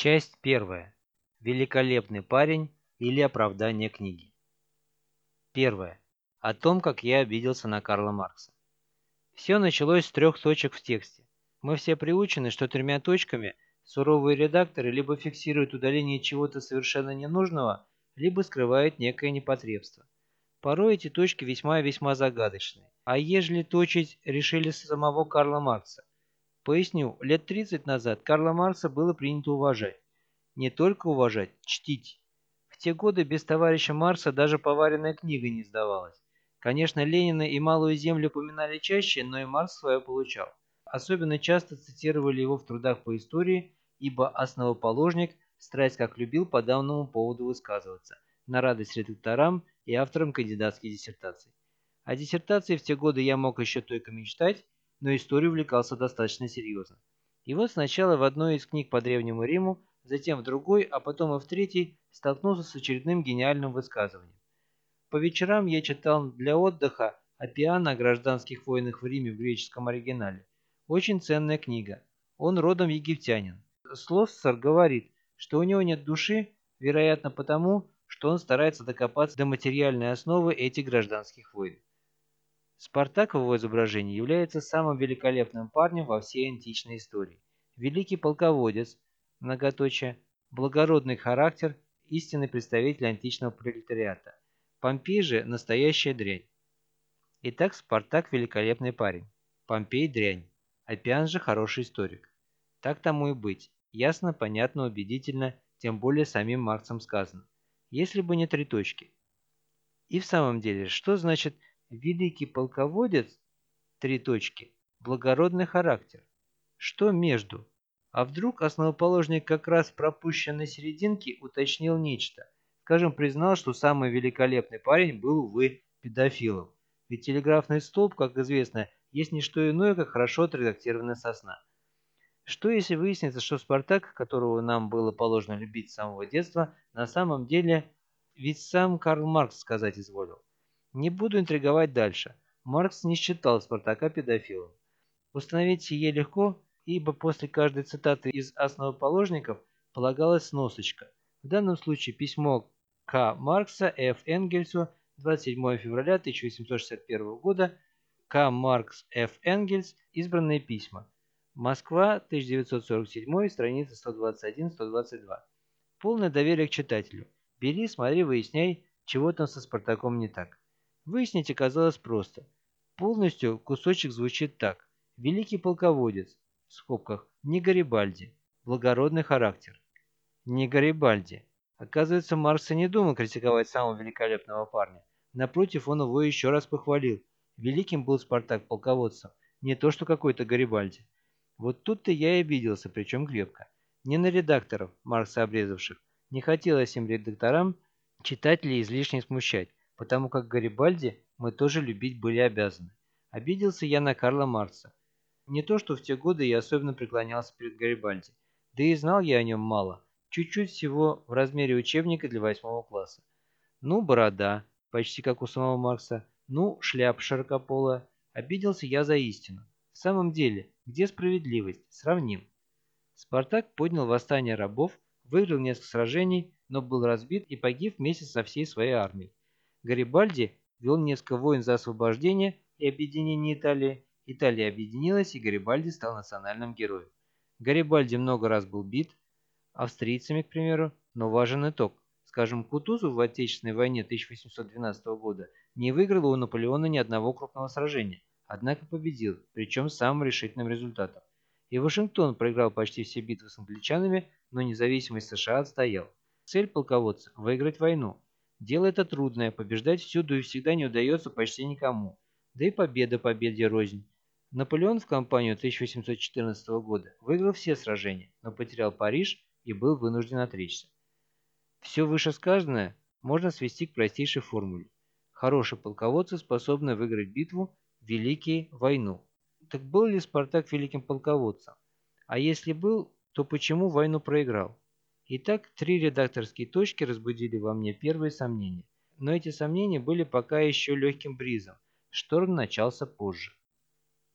Часть первая. Великолепный парень или оправдание книги. Первое. О том, как я обиделся на Карла Маркса. Все началось с 3 точек в тексте. Мы все приучены, что 3 точками суровые редакторы либо фиксируют удаление чего-то совершенно ненужного, либо скрывают некое непотребство. Порой эти точки весьма загадочны. А ежели точить решили самого Карла Маркса? Поясню, лет 30 назад Карла Маркса было принято уважать. Не только уважать, чтить. В те годы без товарища Маркса даже поваренная книга не сдавалась. Конечно, Ленина и Малую Землю упоминали чаще, но и Маркс свое получал. Особенно часто цитировали его в трудах по истории, ибо основоположник страсть как любил по данному поводу высказываться, на радость редакторам и авторам кандидатских диссертаций. О диссертации в те годы я мог еще только мечтать, но историю увлекался достаточно серьезно. И вот сначала в одной из книг по Древнему Риму, затем в другой, а потом и в третьей столкнулся с очередным гениальным высказыванием. По вечерам я читал для отдыха Аппиана о гражданских войнах в Риме в греческом оригинале. Очень ценная книга. Он родом египтянин. Слоссер говорит, что у него нет души, вероятно потому, что он старается докопаться до материальной основы этих гражданских войн. Спартак в его изображении является самым великолепным парнем во всей античной истории. Великий полководец, многоточие, благородный характер, истинный представитель античного пролетариата. Помпей же настоящая дрянь. Итак, Спартак великолепный парень. Помпей дрянь. Аппиан же хороший историк. Так тому и быть. Ясно, понятно, убедительно, тем более самим Марксом сказано. Если бы не 3 точки. И в самом деле, что значит «великий полководец», 3 точки, благородный характер? Что между? А вдруг основоположник как раз в пропущенной серединке уточнил нечто? Скажем, признал, что самый великолепный парень был, увы, педофилом. Ведь телеграфный столб, как известно, есть не что иное, как хорошо отредактированная сосна. Что если выяснится, что Спартак, которого нам было положено любить с самого детства, на самом деле ведь сам Карл Маркс сказать изволил? Не буду интриговать дальше. Маркс не считал Спартака педофилом. Установить сие легко, ибо после каждой цитаты из основоположников полагалась сносочка. В данном случае письмо К. Маркса Ф. Энгельсу 27 февраля 1861 года. К. Маркс Ф. Энгельс. Избранные письма. Москва, 1947, страница 121-122. Полное доверие к читателю. Бери, смотри, выясняй, чего там со Спартаком не так. Выяснить оказалось просто. Полностью кусочек звучит так. Великий полководец, в скобках, не Гарибальди, благородный характер. Не Гарибальди. Оказывается, Маркс и не думал критиковать самого великолепного парня. Напротив, он его еще раз похвалил. Великим был Спартак полководцем, не то что какой-то Гарибальди. Вот тут-то я и обиделся, причем крепко. Не на редакторов, Маркса обрезавших. Не хотелось им редакторам читателей излишне смущать, потому как Гарибальди мы тоже любить были обязаны. Обиделся я на Карла Маркса. Не то, что в те годы я особенно преклонялся перед Гарибальди. Да и знал я о нем мало. Чуть-чуть всего в размере учебника для 8 класса. Ну, борода, почти как у самого Маркса. Ну, шляпа широкополая. Обиделся я за истину. В самом деле, где справедливость? Сравним. Спартак поднял восстание рабов, выиграл несколько сражений, но был разбит и погиб вместе со всей своей армией. Гарибальди вел несколько войн за освобождение и объединение Италии. Италия объединилась, и Гарибальди стал национальным героем. Гарибальди много раз был бит, австрийцами, к примеру, но важен итог. Скажем, Кутузов в Отечественной войне 1812 года не выиграл у Наполеона ни одного крупного сражения, однако победил, причем с самым решительным результатом. И Вашингтон проиграл почти все битвы с англичанами, но независимость США отстоял. Цель полководца – выиграть войну. Дело это трудное, побеждать всюду и всегда не удается почти никому. Да и победа победе рознь. Наполеон в кампанию 1814 года выиграл все сражения, но потерял Париж и был вынужден отречься. Все вышесказанное можно свести к простейшей формуле. Хорошие полководцы способны выиграть битву, великие – войну. Так был ли Спартак великим полководцем? А если был, то почему войну проиграл? Итак, 3 редакторские точки разбудили во мне первые сомнения. Но эти сомнения были пока еще легким бризом. Шторм начался позже.